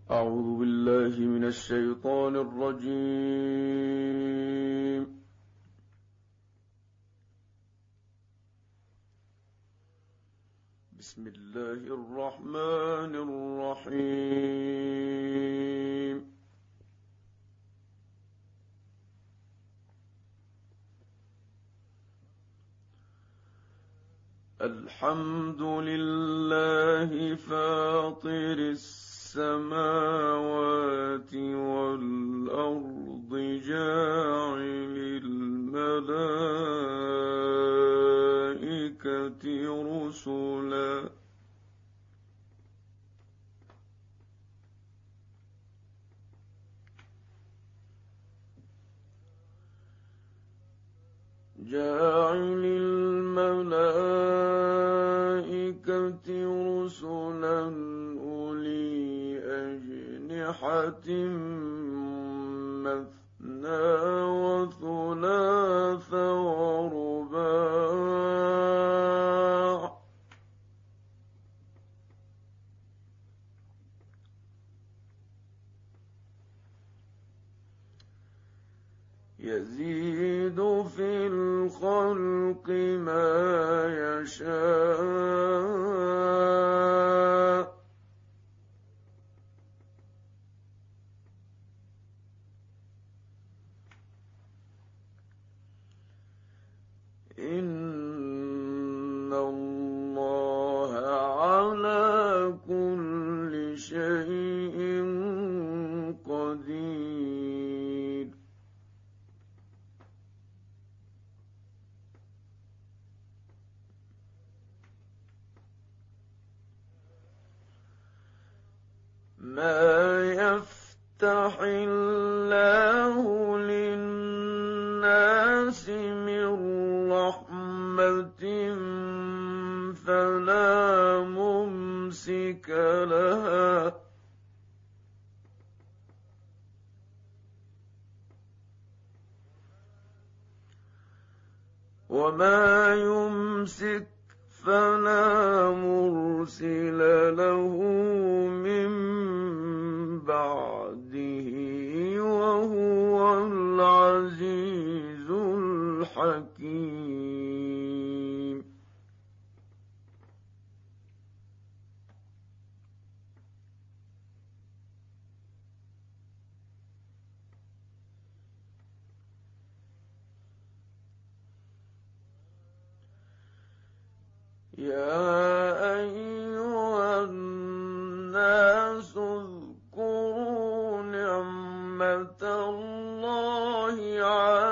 أعوذ بالله من الشيطان الرجيم. بسم الله الرحمن الرحيم. الحمد لله فاطر السماوات والأرض جاعل الملائكة رسلا أولي أجنحة مثنى وثلاث ورباع يزيد في الخلق ما يشاء إن الله على كل شيء قدير. ما يفتح الله للناس من رحمة فلا ممسك لها وما يمسك فلا مرسل له من بعده وهو العزيز الحكيم. يا أيها الناس اذكروا نعمة الله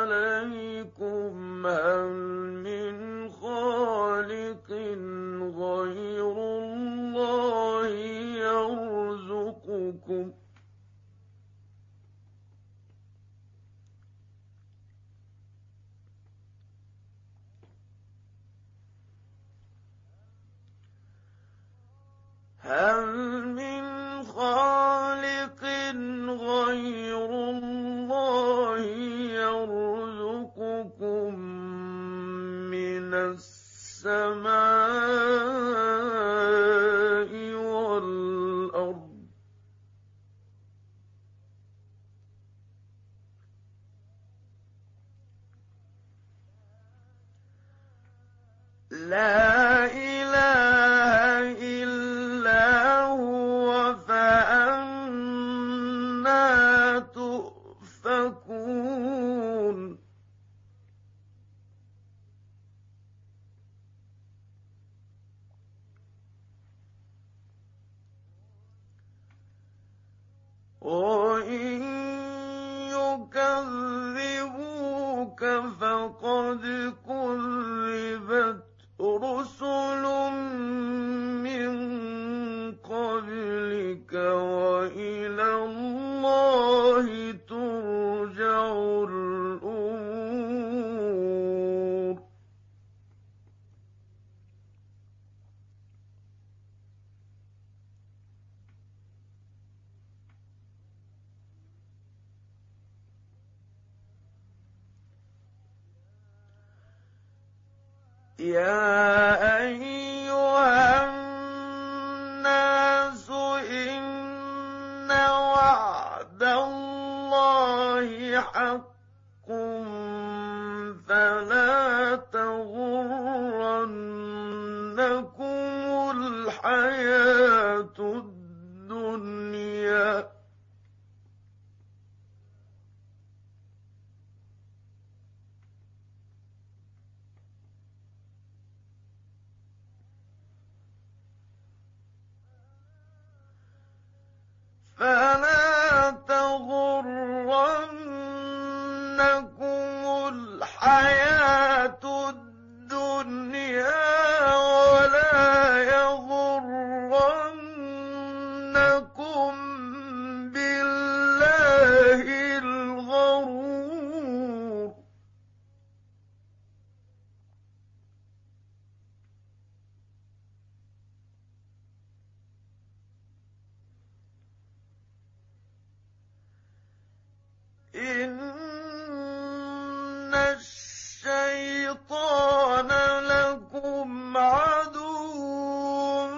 عليكم هل من خالق غير الله يرزقكم من السماء والأرض لا إله إلا هو فأنى تؤفكون. وإن يكذبوك فقد كذبت رسل من قبلك وإلى الله ترجع الأمور. يا أيها الناس إن وعد الله حق فلا تغرنكم الحياة الدنيا فلا تغرنكم الحياة الدنيا ولا يغرنكم بالله الغرور إن الشيطان لكم عدو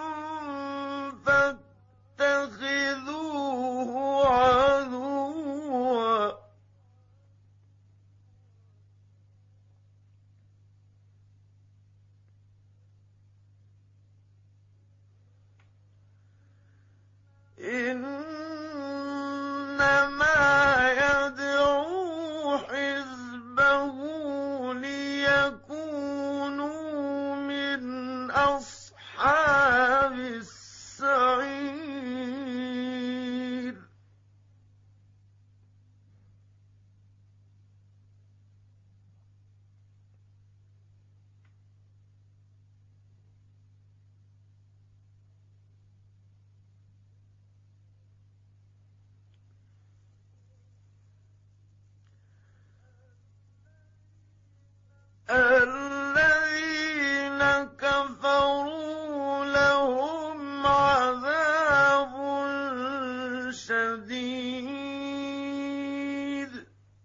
فاتخذوه عدوا إنما يدعو حزبه ليكونوا من أصحاب السعير الذين كفروا لهم عذاب شديد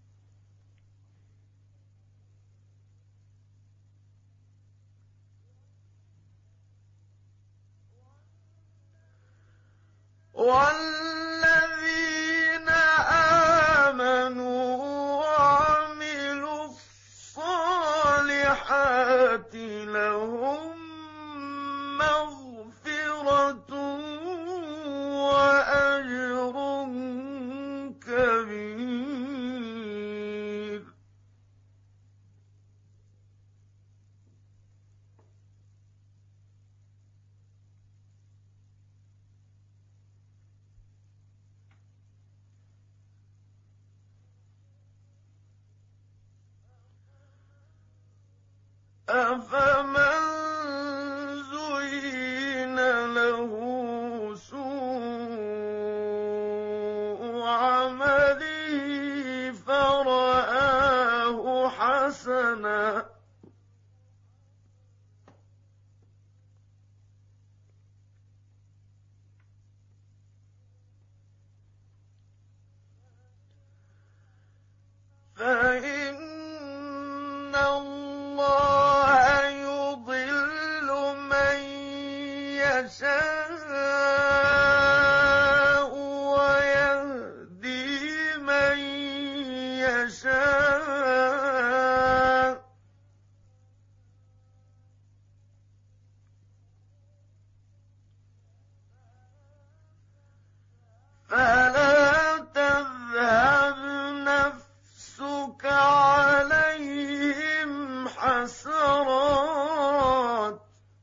والذين آمنوا وعملوا الصالحات لهم مغفرة وأجر كبير أفمن زين له سوء عمله فرآه حسنا فإن الله يضل من يشاء ويهدي من يشاء فلا تذهب نفسك عليهم حسرات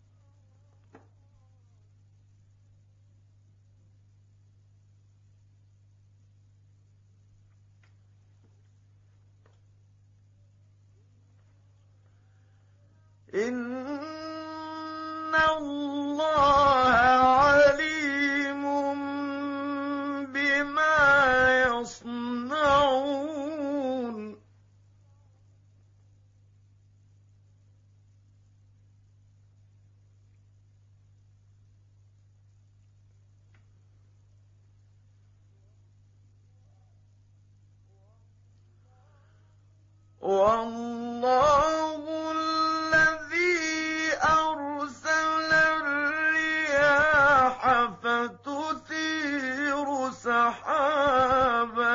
إن الله عليم بما يصنعون والله الذي أرسل الرياح فتثير سحابا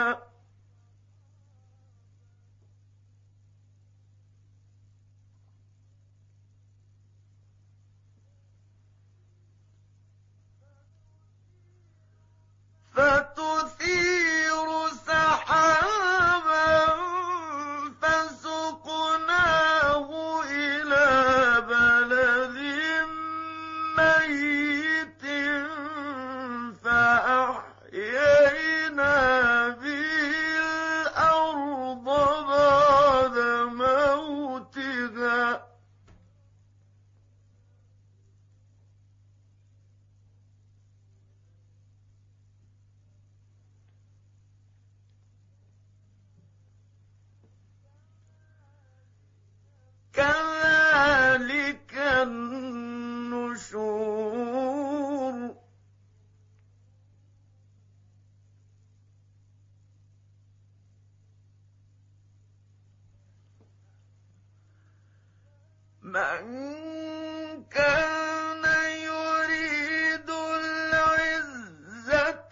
مَن كَانَ يُرِيدُ الْعِزَّةَ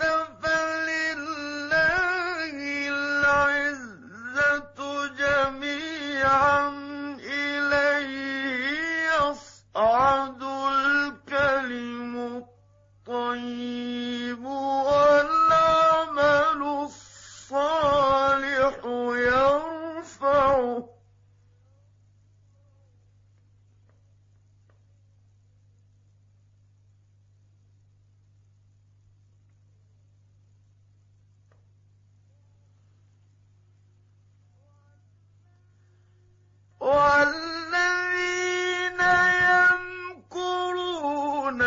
فَلِلَّهِ الْعِزَّةُ جَمِيعًا ۚ إِلَيْهِ يَصْعَدُ الْكَلِمُ الطَّيِّبُ وَالْعَمَلُ الصَّالِحُ يَرْفَعُهُ ۚ وَالَّذِينَ يَمْكُرُونَ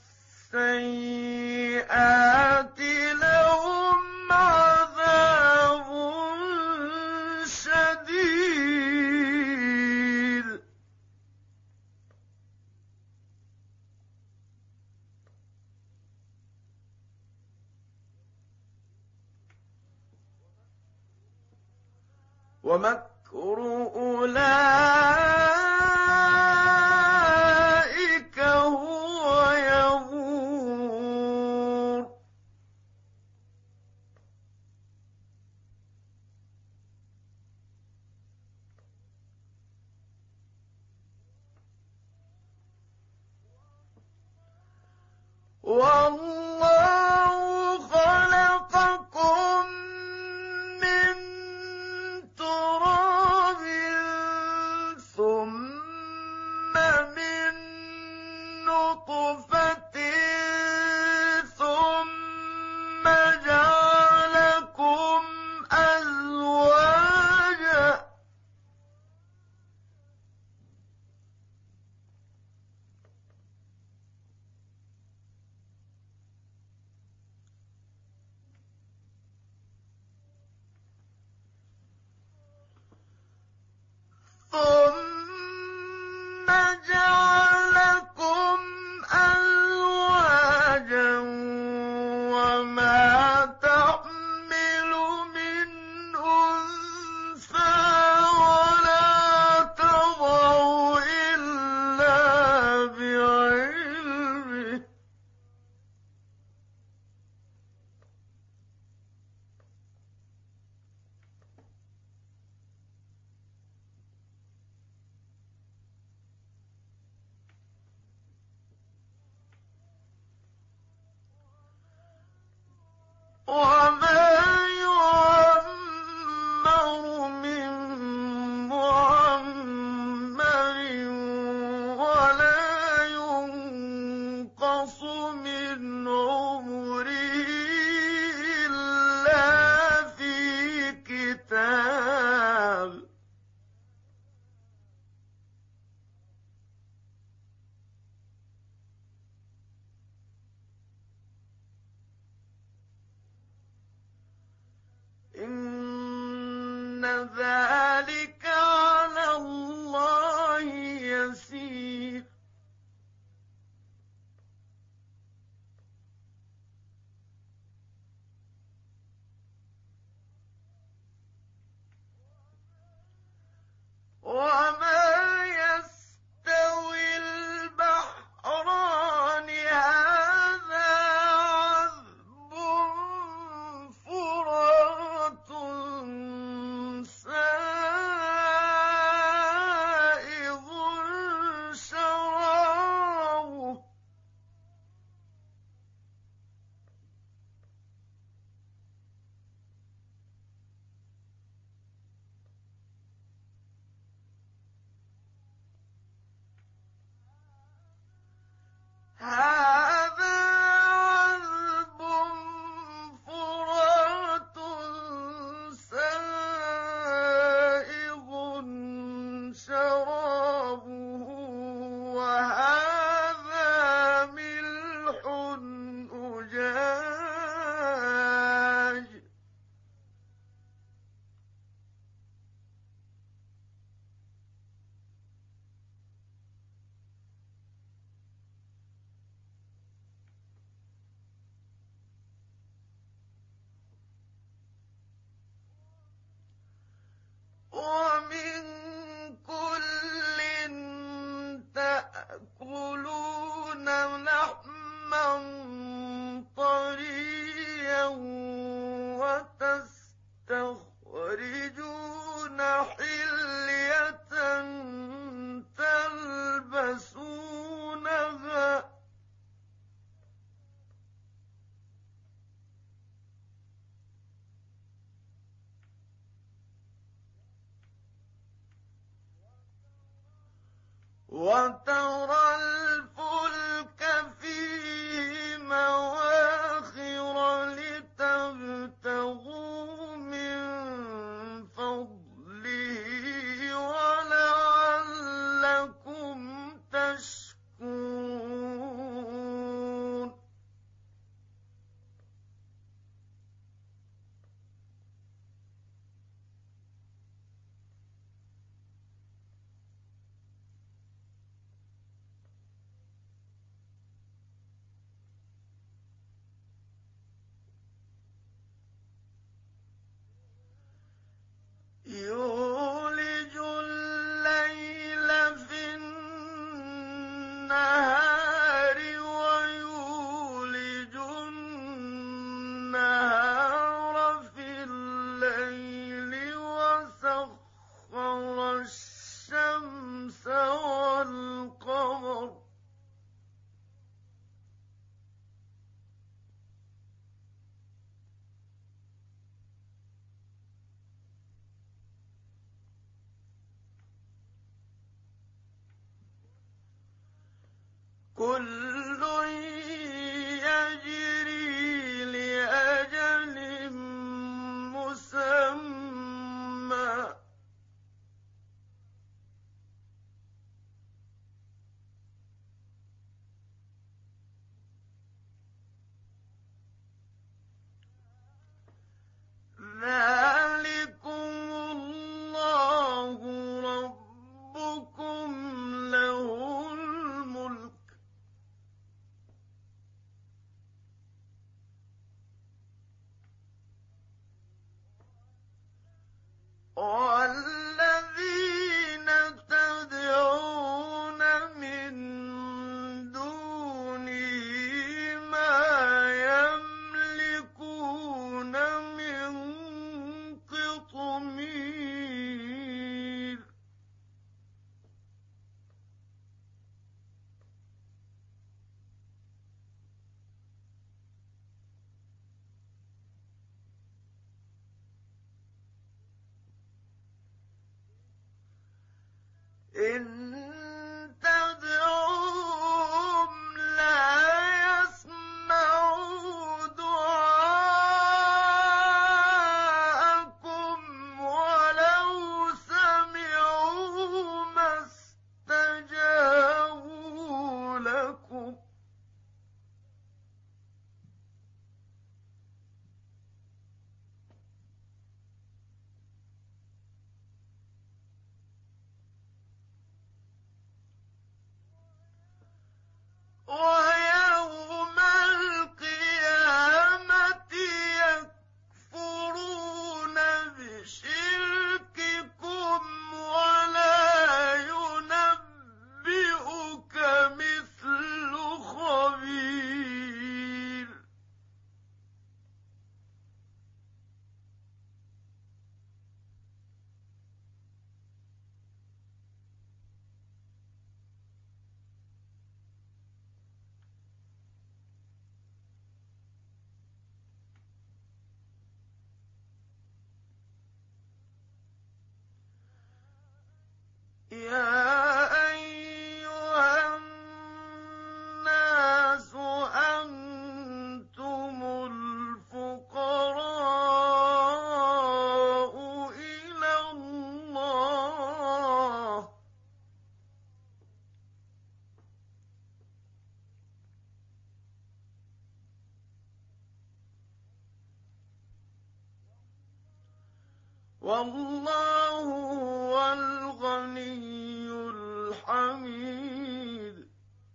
السَّيِّئَاتِ لَهُمْ عَذَابٌ شَدِيدٌ ۖ وَمَكْرُ أُولَٰئِكَ هُوَ يَبُورُ وَاللَّهُ خَلَقَكُم مِّن تُرَابٍ ثُمَّ مِن نُّطْفَةٍ ثُمَّ جَعَلَكُمْ أَزْوَاجًا ۚ ثُمَّ جَعَلَكُمْ أَزْوَاجًا ۚ وَمَا تَحْمِلُ مِنْ أُنثَىٰ وَلَا تَضَعُ إِلَّا بِعِلْمِهِ ۚ وَمَا يُعَمَّرُ مِن مُّعَمَّرٍ وَلَا يُنقَصُ مِنْ عُمُرِهِ إِلَّا فِي كِتَابٍ ۚ إِنَّ ذَٰلِكَ عَلَى اللَّهِ يَسِيرٌ وَمَا يَسْتَوِي الْبَحْرَانِ هَٰذَا عَذْبٌ فُرَاتٌ سَائِغٌ كل يجري لأجل مسمى ذلكم الله ربكم له الملك والذين تدعون من دونه ما يملكون من قطمير إن تدعوهم لا يسمعوا دعاءكم ولو سمعوا ما استجابوا لكم ويوم القيامة يكفرون بشرككم ولا ينبئك مثل خبير يا أيها الناس أنتم الفقراء إلى الله والله هو الغني الحميد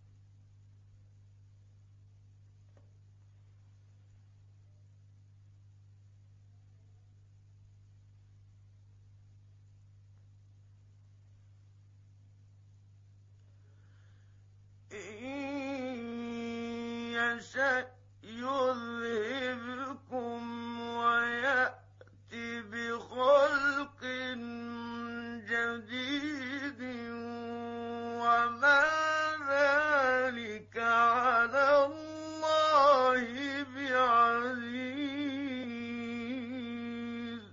إن يشأ يذهبكم ويأت بخلق جديد وما ذلك على الله بعزيز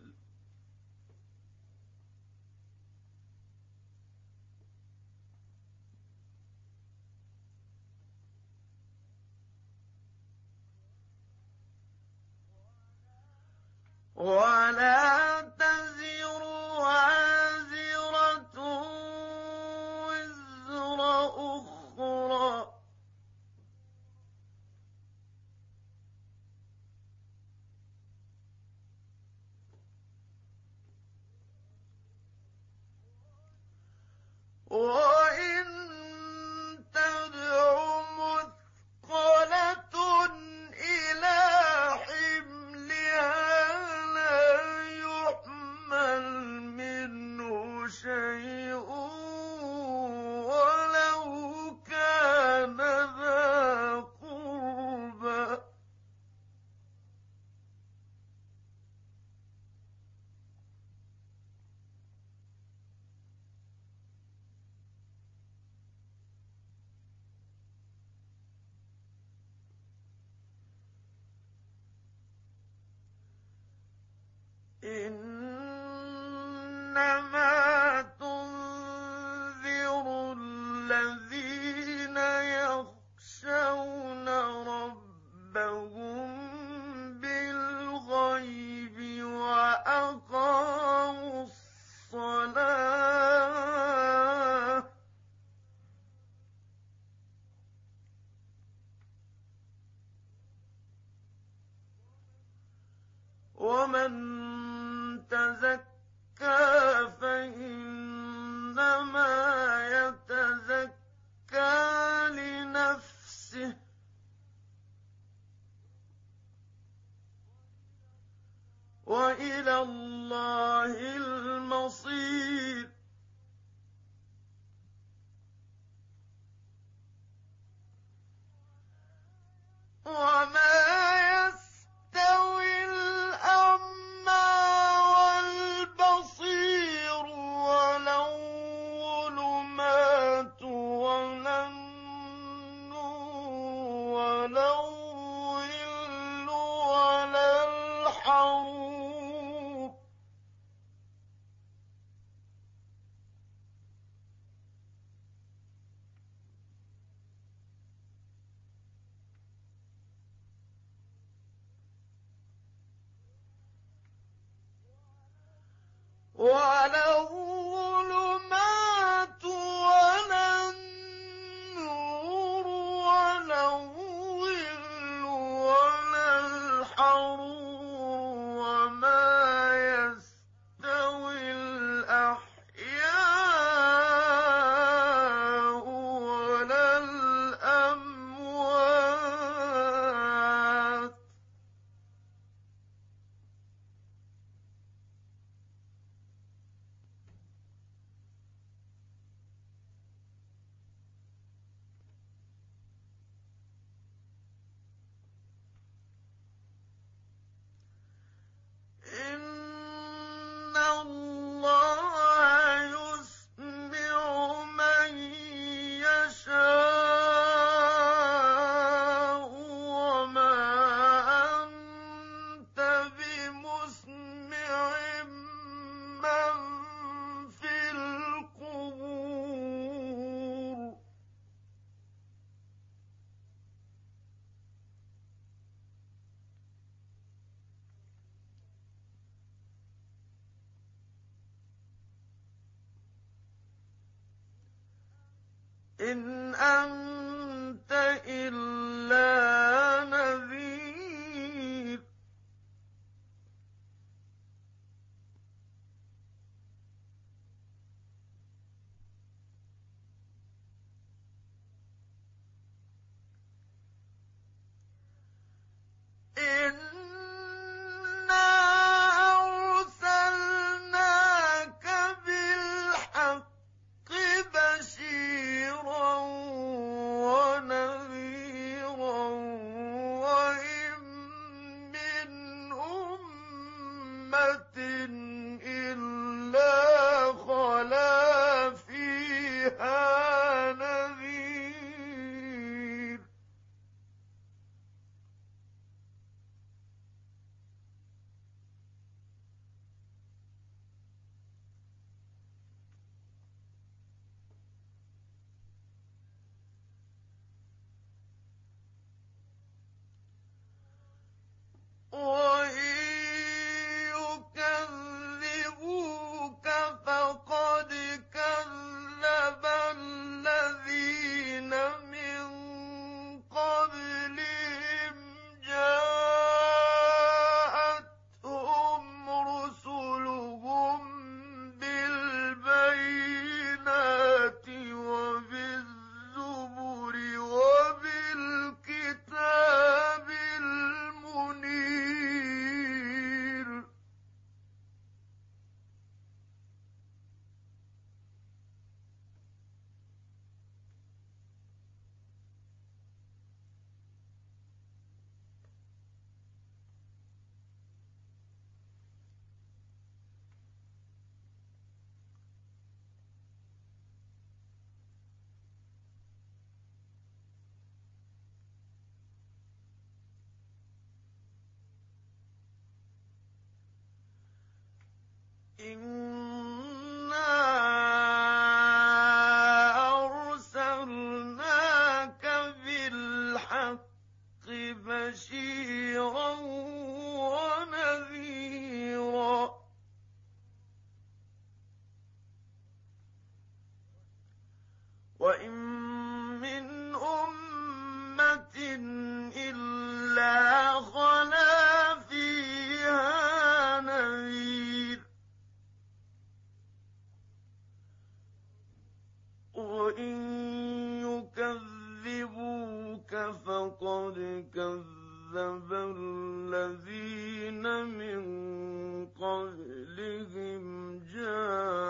ولا تزر وازرة وزر أخرى وإن تدع مثقلة إلى حملها لا يحمل منه شيء ولو كان ذا قربى إنما تنذر الذين يخشون ومن تزكى فإنما يتزكى لنفسه وإلى الله المصير وما يستوي الأعمى والبصير ولا الظلمات ولا النور ولا الظل ولا الحرور ولا الظلمات ولا النور ولا الظل ولا الحرور وما يستوي الأحياء ولا الأموات إن الله يسمع من يشاء وما أنت بمسمع من في القبور إن أنت إلا نذير إنا أرسلناك بالحق بشيرا ونذيرا وإن من أمة إلا خلا فيها نذير وإن يكذبوك فقد كذب الذين من قبلهم جاءتهم رسلهم بالبينات وبالزبر وبالكتاب المنير إنا أرسلناك بالحق بشيرا ونذيرا وإن من أمة إلا خلا فيها من قبلهم جاءوا